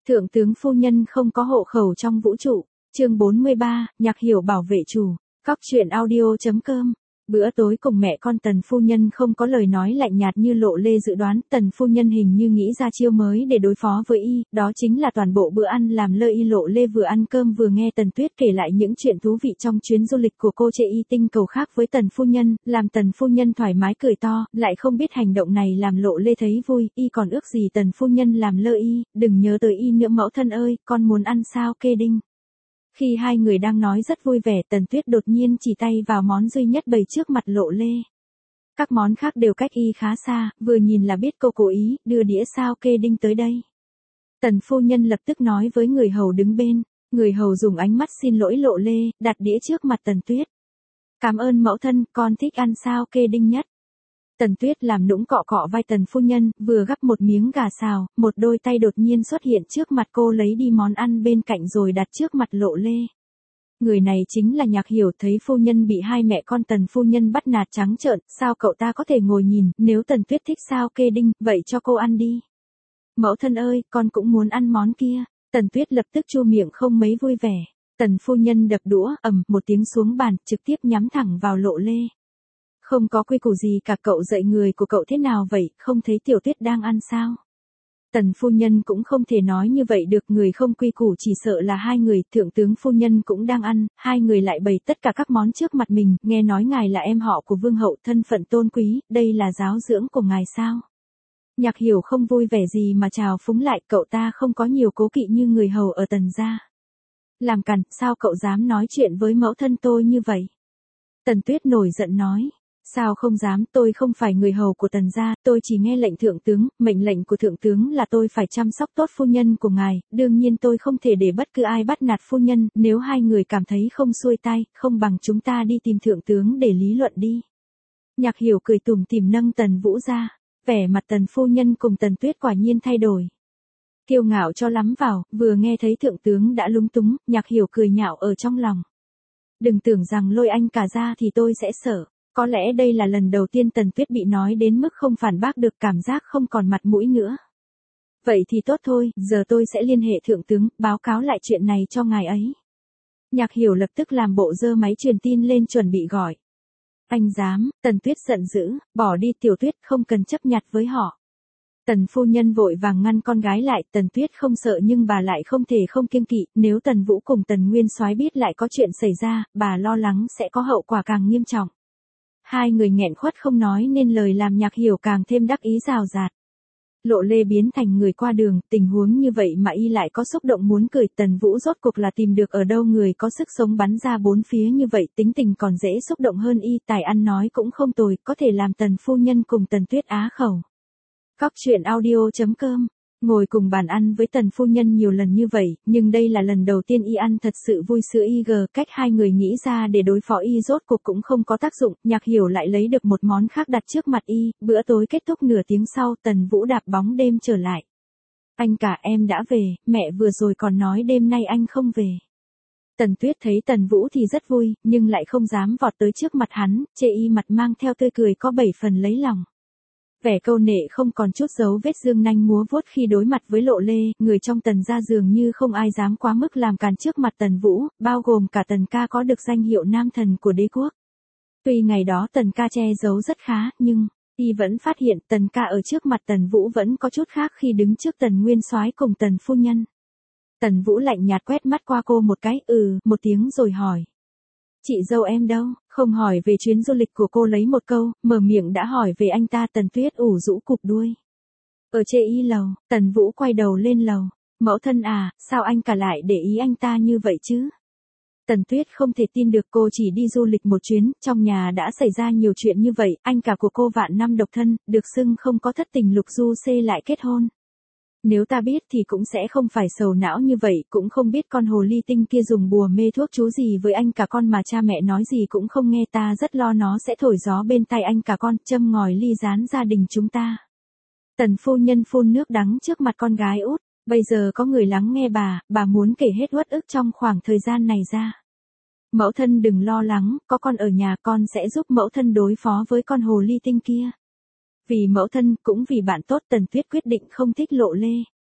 Thượng tướng phu nhân không có hộ khẩu trong vũ trụ. Chương 43, Nhạc Hiểu bảo vệ chủ. Cóc truyện audio.com. Bữa tối cùng mẹ con Tần phu nhân không có lời nói lạnh nhạt như Lộ Lê dự đoán, Tần phu nhân hình như nghĩ ra chiêu mới để đối phó với y, đó chính là toàn bộ bữa ăn làm lơ y. Lộ Lê vừa ăn cơm vừa nghe Tần Tuyết kể lại những chuyện thú vị trong chuyến du lịch của cô. Chê y tinh cầu khác với Tần phu nhân, làm Tần phu nhân thoải mái cười to, lại không biết hành động này làm Lộ Lê thấy vui, y còn ước gì Tần phu nhân làm lơ y, đừng nhớ tới y nữa mẫu thân ơi, con muốn ăn sao kê đinh. Khi hai người đang nói rất vui vẻ, Tần Tuyết đột nhiên chỉ tay vào món duy nhất bày trước mặt Lộ Lê. Các món khác đều cách y khá xa, vừa nhìn là biết cô cố ý, đưa đĩa sao kê đinh tới đây. Tần phu nhân lập tức nói với người hầu đứng bên, người hầu dùng ánh mắt xin lỗi Lộ Lê, đặt đĩa trước mặt Tần Tuyết. Cảm ơn mẫu thân, con thích ăn sao kê đinh nhất. Tần Tuyết làm nũng cọ cọ vai Tần phu nhân, vừa gắp một miếng gà xào, một đôi tay đột nhiên xuất hiện trước mặt cô lấy đi món ăn bên cạnh rồi đặt trước mặt Lộ Lê. Người này chính là Nhạc Hiểu, thấy phu nhân bị hai mẹ con Tần phu nhân bắt nạt trắng trợn, sao cậu ta có thể ngồi nhìn, nếu Tần Tuyết thích sao kê đinh, vậy cho cô ăn đi. Mẫu thân ơi, con cũng muốn ăn món kia. Tần Tuyết lập tức chu miệng không mấy vui vẻ. Tần phu nhân đập đũa, ầm một tiếng xuống bàn, trực tiếp nhắm thẳng vào Lộ Lê. Không có quy củ gì cả, cậu dạy người của cậu thế nào vậy, không thấy Tiểu Tuyết đang ăn sao? Tần phu nhân cũng không thể nói như vậy được, người không quy củ chỉ sợ là hai người, thượng tướng phu nhân cũng đang ăn, hai người lại bày tất cả các món trước mặt mình, nghe nói ngài là em họ của vương hậu, thân phận tôn quý, đây là giáo dưỡng của ngài sao? Nhạc Hiểu không vui vẻ gì mà chào phúng lại, cậu ta không có nhiều cố kỵ như người hầu ở Tần gia. Làm càn, sao cậu dám nói chuyện với mẫu thân tôi như vậy? Tần Tuyết nổi giận nói. Sao không dám, tôi không phải người hầu của Tần gia, tôi chỉ nghe lệnh thượng tướng, mệnh lệnh của thượng tướng là tôi phải chăm sóc tốt phu nhân của ngài, đương nhiên tôi không thể để bất cứ ai bắt nạt phu nhân, nếu hai người cảm thấy không xuôi tay, không bằng chúng ta đi tìm thượng tướng để lý luận đi. Nhạc Hiểu cười tủm tỉm nâng Tần Vũ ra, vẻ mặt Tần phu nhân cùng Tần Tuyết quả nhiên thay đổi. Kiêu ngạo cho lắm vào, vừa nghe thấy thượng tướng đã lúng túng, Nhạc Hiểu cười nhạo ở trong lòng. Đừng tưởng rằng lôi anh cả ra thì tôi sẽ sợ. Có lẽ đây là lần đầu tiên Tần Tuyết bị nói đến mức không phản bác được, cảm giác không còn mặt mũi nữa. Vậy thì tốt thôi, giờ tôi sẽ liên hệ thượng tướng, báo cáo lại chuyện này cho ngài ấy. Nhạc Hiểu lập tức làm bộ giơ máy truyền tin lên chuẩn bị gọi. Anh dám, Tần Tuyết giận dữ, bỏ đi Tiểu Tuyết, không cần chấp nhặt với họ. Tần phu nhân vội vàng ngăn con gái lại, Tần Tuyết không sợ nhưng bà lại không thể không kiêng kỵ, nếu Tần Vũ cùng Tần Nguyên Soái biết lại có chuyện xảy ra, bà lo lắng sẽ có hậu quả càng nghiêm trọng. Hai người nghẹn khuất không nói nên lời làm Nhạc Hiểu càng thêm đắc ý rào rạt. Lộ Lê biến thành người qua đường, tình huống như vậy mà y lại có xúc động muốn cười, Tần Vũ rốt cuộc là tìm được ở đâu người có sức sống bắn ra bốn phía như vậy, tính tình còn dễ xúc động hơn y, tài ăn nói cũng không tồi, có thể làm Tần phu nhân cùng Tần Tuyết á khẩu. Cóc truyện audio.com. Ngồi cùng bàn ăn với Tần phu nhân nhiều lần như vậy, nhưng đây là lần đầu tiên y ăn thật sự vui sữa. Cách hai người nghĩ ra để đối phó y rốt cuộc cũng không có tác dụng, Nhạc Hiểu lại lấy được một món khác đặt trước mặt y, bữa tối kết thúc nửa tiếng sau, Tần Vũ đạp bóng đêm trở lại. Anh cả, em đã về, mẹ vừa rồi còn nói đêm nay anh không về. Tần Tuyết thấy Tần Vũ thì rất vui, nhưng lại không dám vọt tới trước mặt hắn, chê y mặt mang theo tươi cười có 7 phần lấy lòng. Vẻ câu nệ không còn chút dấu vết, dương nanh múa vuốt khi đối mặt với Lộ Lê, người trong Tần gia dường như không ai dám quá mức làm càn trước mặt Tần Vũ, bao gồm cả Tần ca có được danh hiệu nam thần của đế quốc. Tuy ngày đó Tần ca che giấu rất khá, nhưng y vẫn phát hiện Tần ca ở trước mặt Tần Vũ vẫn có chút khác khi đứng trước Tần Nguyên Soái cùng Tần phu nhân. Tần Vũ lạnh nhạt quét mắt qua cô một cái, một tiếng rồi hỏi. Chị dâu em đâu? Không hỏi về chuyến du lịch của cô lấy một câu, mở miệng đã hỏi về anh ta. Tần Tuyết ủ rũ cụp đuôi. Ở chê y lầu, Tần Vũ quay đầu lên lầu. Mẫu thân à, sao anh cả lại để ý anh ta như vậy chứ? Tần Tuyết không thể tin được, cô chỉ đi du lịch một chuyến, trong nhà đã xảy ra nhiều chuyện như vậy, anh cả của cô vạn năm độc thân, được xưng không có thất tình lục du xê lại kết hôn. Nếu ta biết thì cũng sẽ không phải sầu não như vậy, cũng không biết con hồ ly tinh kia dùng bùa mê thuốc chú gì với anh cả con mà cha mẹ nói gì cũng không nghe, ta rất lo nó sẽ thổi gió bên tai anh cả con, châm ngòi ly gián gia đình chúng ta. Tần phu nhân phun nước đắng trước mặt con gái út, bây giờ có người lắng nghe bà muốn kể hết uất ức trong khoảng thời gian này ra. Mẫu thân đừng lo lắng, có con ở nhà con sẽ giúp mẫu thân đối phó với con hồ ly tinh kia. Vì mẫu thân, cũng vì bạn tốt, Tần Tuyết quyết định không thích Lộ Lê.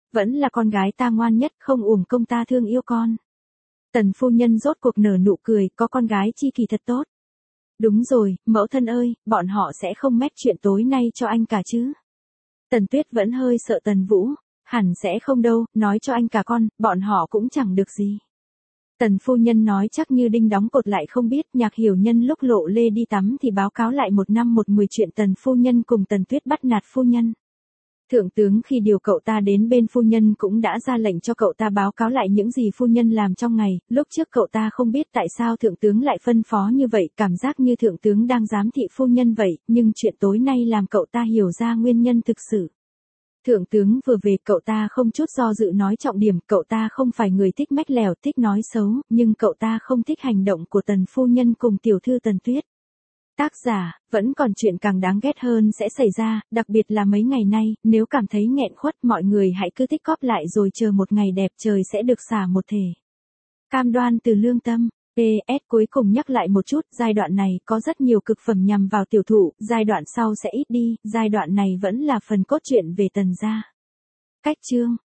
vẫn là con gái ta ngoan nhất, không uổng công ta thương yêu con. Tần phu nhân rốt cuộc nở nụ cười, có con gái chi kỳ thật tốt. Đúng rồi, mẫu thân ơi, bọn họ sẽ không mách chuyện tối nay cho anh cả chứ. Tần Tuyết vẫn hơi sợ Tần Vũ, hẳn sẽ không đâu, nói cho anh cả con, bọn họ cũng chẳng được gì. Tần phu nhân nói chắc như đinh đóng cột lại không biết, Nhạc Hiểu Nhân lúc Lộ Lê đi tắm thì báo cáo lại 1 năm 1 10 chuyện Tần phu nhân cùng Tần Tuyết bắt nạt phu nhân. Thượng tướng khi điều cậu ta đến bên phu nhân cũng đã ra lệnh cho cậu ta báo cáo lại những gì phu nhân làm trong ngày, lúc trước cậu ta không biết tại sao thượng tướng lại phân phó như vậy, cảm giác như thượng tướng đang giám thị phu nhân vậy, nhưng chuyện tối nay làm cậu ta hiểu ra nguyên nhân thực sự. Thượng tướng vừa về cậu ta không chút do dự nói trọng điểm, cậu ta không phải người thích mách lèo, thích nói xấu, nhưng cậu ta không thích hành động của Tần phu nhân cùng tiểu thư Tần Tuyết. Tác giả, vẫn còn chuyện càng đáng ghét hơn sẽ xảy ra, đặc biệt là mấy ngày nay, nếu cảm thấy nghẹn khuất mọi người hãy cứ tích cóp lại rồi chờ một ngày đẹp trời sẽ được xả một thể. Cam đoan từ lương tâm. PS cuối cùng nhắc lại một chút, giai đoạn này có rất nhiều cực phẩm nhằm vào tiểu thụ, giai đoạn sau sẽ ít đi, giai đoạn này vẫn là phần cốt truyện về Tần gia. Cách chương